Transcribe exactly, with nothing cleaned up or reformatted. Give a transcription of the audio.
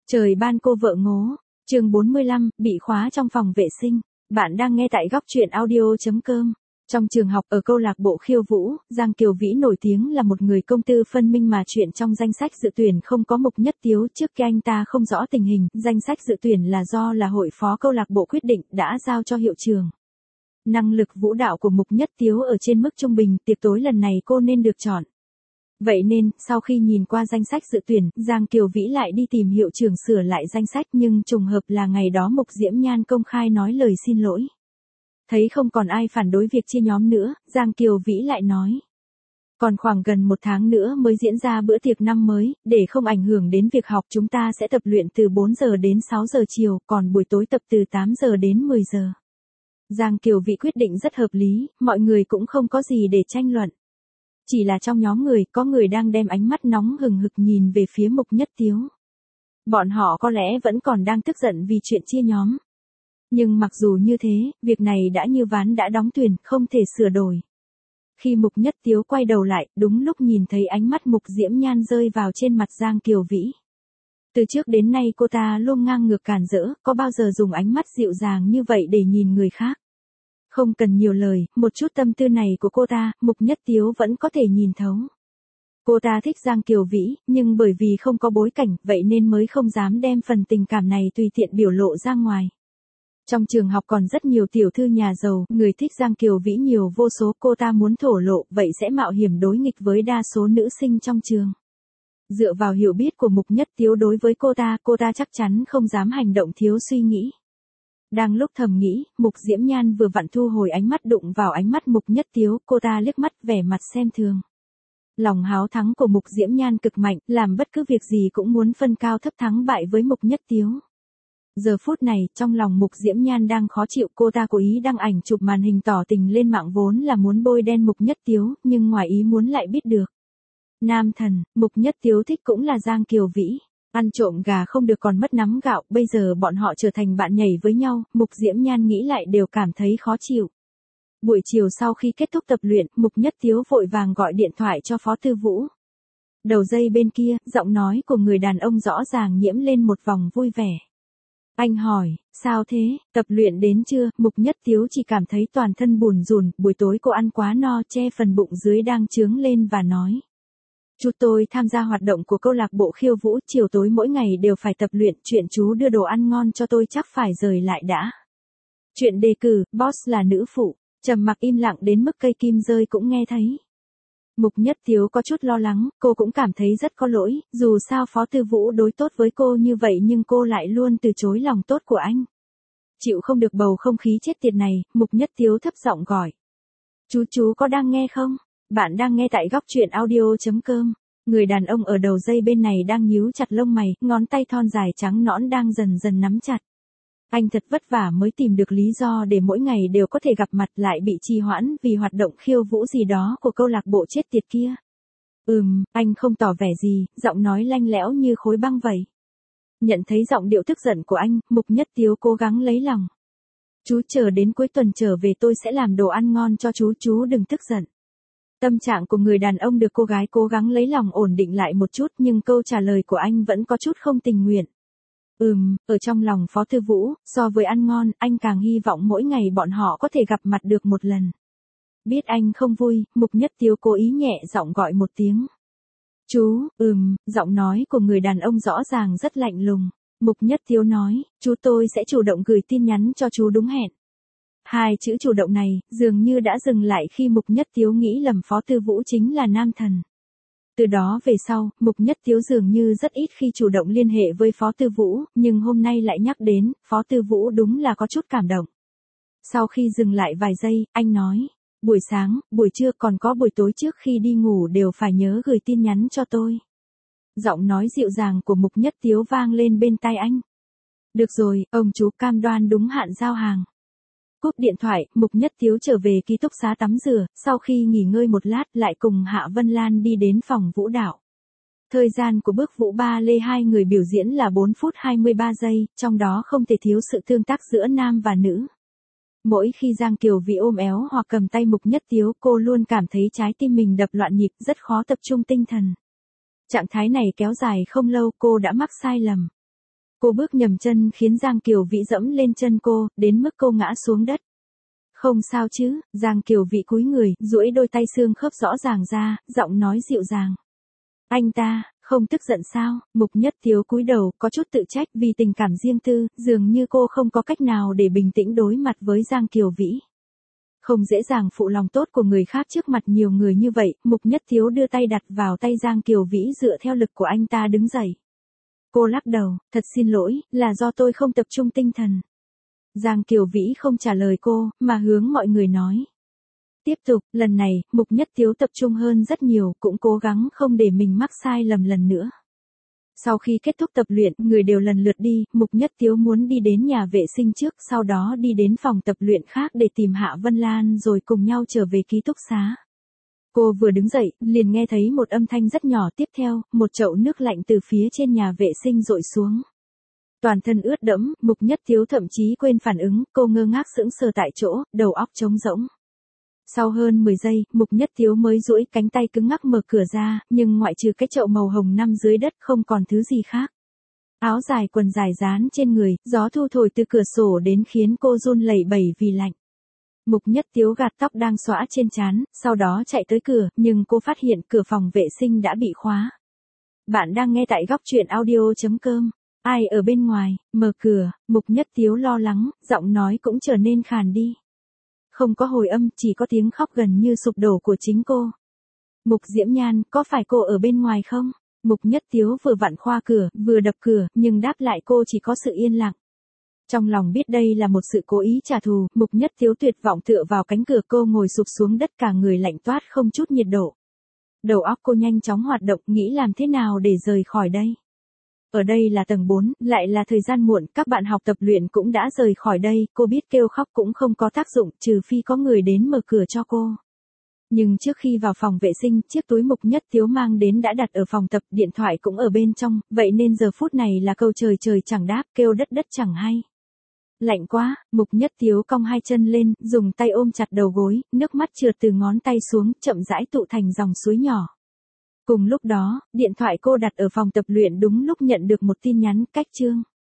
Trời ban cô vợ ngố, chương bốn mươi lăm, bị khóa trong phòng vệ sinh. Bạn đang nghe tại góc truyện audio chấm com. Trong trường học ở câu lạc bộ khiêu vũ, Giang Kiều Vĩ nổi tiếng là một người công tư phân minh mà chuyện trong danh sách dự tuyển không có Mục Nhất Tiếu. Trước khi anh ta không rõ tình hình, danh sách dự tuyển là do là hội phó câu lạc bộ quyết định đã giao cho hiệu trưởng. Năng lực vũ đạo của Mục Nhất Tiếu ở trên mức trung bình, tiệc tối lần này cô nên được chọn. Vậy nên, sau khi nhìn qua danh sách dự tuyển, Giang Kiều Vĩ lại đi tìm hiệu trưởng sửa lại danh sách, nhưng trùng hợp là ngày đó Mục Diễm Nhan công khai nói lời xin lỗi. Thấy không còn ai phản đối việc chia nhóm nữa, Giang Kiều Vĩ lại nói. Còn khoảng gần một tháng nữa mới diễn ra bữa tiệc năm mới, để không ảnh hưởng đến việc học chúng ta sẽ tập luyện từ bốn giờ đến sáu giờ chiều, còn buổi tối tập từ tám giờ đến mười giờ. Giang Kiều Vĩ quyết định rất hợp lý, mọi người cũng không có gì để tranh luận. Chỉ là trong nhóm người, có người đang đem ánh mắt nóng hừng hực nhìn về phía Mục Nhất Tiếu. Bọn họ có lẽ vẫn còn đang tức giận vì chuyện chia nhóm. Nhưng mặc dù như thế, việc này đã như ván đã đóng thuyền, không thể sửa đổi. Khi Mục Nhất Tiếu quay đầu lại, đúng lúc nhìn thấy ánh mắt Mục Diễm Nhan rơi vào trên mặt Giang Kiều Vĩ. Từ trước đến nay cô ta luôn ngang ngược cản rỡ, có bao giờ dùng ánh mắt dịu dàng như vậy để nhìn người khác. Không cần nhiều lời, một chút tâm tư này của cô ta, Mục Nhất Tiếu vẫn có thể nhìn thấu. Cô ta thích Giang Kiều Vĩ, nhưng bởi vì không có bối cảnh, vậy nên mới không dám đem phần tình cảm này tùy tiện biểu lộ ra ngoài. Trong trường học còn rất nhiều tiểu thư nhà giàu, người thích Giang Kiều Vĩ nhiều vô số, cô ta muốn thổ lộ, vậy sẽ mạo hiểm đối nghịch với đa số nữ sinh trong trường. Dựa vào hiểu biết của Mục Nhất Tiếu đối với cô ta, cô ta chắc chắn không dám hành động thiếu suy nghĩ. Đang lúc thầm nghĩ, Mục Diễm Nhan vừa vặn thu hồi ánh mắt đụng vào ánh mắt Mục Nhất Tiếu, cô ta liếc mắt vẻ mặt xem thường. Lòng háo thắng của Mục Diễm Nhan cực mạnh, làm bất cứ việc gì cũng muốn phân cao thấp thắng bại với Mục Nhất Tiếu. Giờ phút này, trong lòng Mục Diễm Nhan đang khó chịu, cô ta cố ý đăng ảnh chụp màn hình tỏ tình lên mạng vốn là muốn bôi đen Mục Nhất Tiếu, nhưng ngoài ý muốn lại biết được. Nam thần, Mục Nhất Tiếu thích cũng là Giang Kiều Vĩ. Ăn trộm gà không được còn mất nắm gạo, bây giờ bọn họ trở thành bạn nhảy với nhau, Mục Diễm Nhan nghĩ lại đều cảm thấy khó chịu. Buổi chiều sau khi kết thúc tập luyện, Mục Nhất Tiếu vội vàng gọi điện thoại cho Phó Tư Vũ. Đầu dây bên kia, giọng nói của người đàn ông rõ ràng nhiễm lên một vòng vui vẻ. Anh hỏi, sao thế, tập luyện đến chưa? Mục Nhất Tiếu chỉ cảm thấy toàn thân bùn rùn, buổi tối cô ăn quá no, che phần bụng dưới đang chướng lên và nói. Chú tôi tham gia hoạt động của câu lạc bộ khiêu vũ, chiều tối mỗi ngày đều phải tập luyện, chuyện chú đưa đồ ăn ngon cho tôi chắc phải rời lại đã. Chuyện đề cử, boss là nữ phụ, trầm mặc im lặng đến mức cây kim rơi cũng nghe thấy. Mục Nhất Tiếu có chút lo lắng, cô cũng cảm thấy rất có lỗi, dù sao Phó Tư Vũ đối tốt với cô như vậy nhưng cô lại luôn từ chối lòng tốt của anh. Chịu không được bầu không khí chết tiệt này, Mục Nhất Tiếu thấp giọng gọi. Chú chú có đang nghe không? Bạn đang nghe tại góc truyện audio chấm com. Người đàn ông ở đầu dây bên này đang nhíu chặt lông mày, ngón tay thon dài trắng nõn đang dần dần nắm chặt. Anh thật vất vả mới tìm được lý do để mỗi ngày đều có thể gặp mặt, lại bị trì hoãn vì hoạt động khiêu vũ gì đó của câu lạc bộ chết tiệt kia. Ừm, anh không tỏ vẻ gì, giọng nói lanh lẽo như khối băng vậy. Nhận thấy giọng điệu tức giận của anh, Mục Nhất Tiếu cố gắng lấy lòng. Chú chờ đến cuối tuần trở về tôi sẽ làm đồ ăn ngon cho chú, chú đừng tức giận. Tâm trạng của người đàn ông được cô gái cố gắng lấy lòng ổn định lại một chút, nhưng câu trả lời của anh vẫn có chút không tình nguyện. Ừm, ở trong lòng Phó Tư Vũ, so với ăn ngon, anh càng hy vọng mỗi ngày bọn họ có thể gặp mặt được một lần. Biết anh không vui, Mục Nhất Tiếu cố ý nhẹ giọng gọi một tiếng. Chú, ừm, giọng nói của người đàn ông rõ ràng rất lạnh lùng. Mục Nhất Tiếu nói, chú tôi sẽ chủ động gửi tin nhắn cho chú đúng hẹn. Hai chữ chủ động này, dường như đã dừng lại khi Mục Nhất Tiếu nghĩ lầm Phó Tư Vũ chính là nam thần. Từ đó về sau, Mục Nhất Tiếu dường như rất ít khi chủ động liên hệ với Phó Tư Vũ, nhưng hôm nay lại nhắc đến, Phó Tư Vũ đúng là có chút cảm động. Sau khi dừng lại vài giây, anh nói, buổi sáng, buổi trưa còn có buổi tối trước khi đi ngủ đều phải nhớ gửi tin nhắn cho tôi. Giọng nói dịu dàng của Mục Nhất Tiếu vang lên bên tai anh. Được rồi, ông chú cam đoan đúng hạn giao hàng. Cúp điện thoại, Mục Nhất Tiếu trở về ký túc xá tắm rửa, sau khi nghỉ ngơi một lát lại cùng Hạ Vân Lan đi đến phòng vũ đạo. Thời gian của bước vũ ba lê hai người biểu diễn là bốn phút hai mươi ba giây, trong đó không thể thiếu sự tương tác giữa nam và nữ. Mỗi khi Giang Kiều Vĩ ôm éo hoặc cầm tay Mục Nhất Tiếu, cô luôn cảm thấy trái tim mình đập loạn nhịp, rất khó tập trung tinh thần. Trạng thái này kéo dài không lâu, cô đã mắc sai lầm. Cô bước nhầm chân khiến Giang Kiều Vĩ dẫm lên chân cô, đến mức cô ngã xuống đất. Không sao chứ, Giang Kiều Vĩ cúi người, duỗi đôi tay xương khớp rõ ràng ra, giọng nói dịu dàng. Anh ta, không tức giận sao? Mục Nhất Tiếu cúi đầu, có chút tự trách vì tình cảm riêng tư, dường như cô không có cách nào để bình tĩnh đối mặt với Giang Kiều Vĩ. Không dễ dàng phụ lòng tốt của người khác trước mặt nhiều người như vậy, Mục Nhất Tiếu đưa tay đặt vào tay Giang Kiều Vĩ dựa theo lực của anh ta đứng dậy. Cô lắc đầu, thật xin lỗi, là do tôi không tập trung tinh thần. Giang Kiều Vĩ không trả lời cô, mà hướng mọi người nói. Tiếp tục, lần này, Mục Nhất Tiếu tập trung hơn rất nhiều, cũng cố gắng không để mình mắc sai lầm lần nữa. Sau khi kết thúc tập luyện, người đều lần lượt đi, Mục Nhất Tiếu muốn đi đến nhà vệ sinh trước, sau đó đi đến phòng tập luyện khác để tìm Hạ Vân Lan rồi cùng nhau trở về ký túc xá. Cô vừa đứng dậy, liền nghe thấy một âm thanh rất nhỏ, tiếp theo, một chậu nước lạnh từ phía trên nhà vệ sinh dội xuống. Toàn thân ướt đẫm, Mục Nhất Tiếu thậm chí quên phản ứng, cô ngơ ngác sững sờ tại chỗ, đầu óc trống rỗng. Sau hơn mười giây, Mục Nhất Tiếu mới duỗi cánh tay cứng ngắc mở cửa ra, nhưng ngoại trừ cái chậu màu hồng nằm dưới đất không còn thứ gì khác. Áo dài quần dài dán trên người, gió thu thổi từ cửa sổ đến khiến cô run lẩy bẩy vì lạnh. Mục Nhất Tiếu gạt tóc đang xõa trên trán, sau đó chạy tới cửa, nhưng cô phát hiện cửa phòng vệ sinh đã bị khóa. Bạn đang nghe tại góc truyện audio chấm com. Ai ở bên ngoài? Mở cửa, Mục Nhất Tiếu lo lắng, giọng nói cũng trở nên khàn đi. Không có hồi âm, chỉ có tiếng khóc gần như sụp đổ của chính cô. Mục Diễm Nhan, có phải cô ở bên ngoài không? Mục Nhất Tiếu vừa vặn khoa cửa, vừa đập cửa, nhưng đáp lại cô chỉ có sự yên lặng. Trong lòng biết đây là một sự cố ý trả thù, Mục Nhất Tiếu tuyệt vọng tựa vào cánh cửa, cô ngồi sụp xuống đất, cả người lạnh toát không chút nhiệt độ. Đầu óc cô nhanh chóng hoạt động, nghĩ làm thế nào để rời khỏi đây. Ở đây là tầng bốn, lại là thời gian muộn, các bạn học tập luyện cũng đã rời khỏi đây, cô biết kêu khóc cũng không có tác dụng, trừ phi có người đến mở cửa cho cô. Nhưng trước khi vào phòng vệ sinh, chiếc túi Mục Nhất Tiếu mang đến đã đặt ở phòng tập, điện thoại cũng ở bên trong, vậy nên giờ phút này là câu trời trời chẳng đáp, kêu đất đất chẳng hay. Lạnh quá, Mục Nhất Tiếu cong hai chân lên, dùng tay ôm chặt đầu gối, nước mắt trượt từ ngón tay xuống, chậm rãi tụ thành dòng suối nhỏ. Cùng lúc đó, điện thoại cô đặt ở phòng tập luyện đúng lúc nhận được một tin nhắn, cách chương.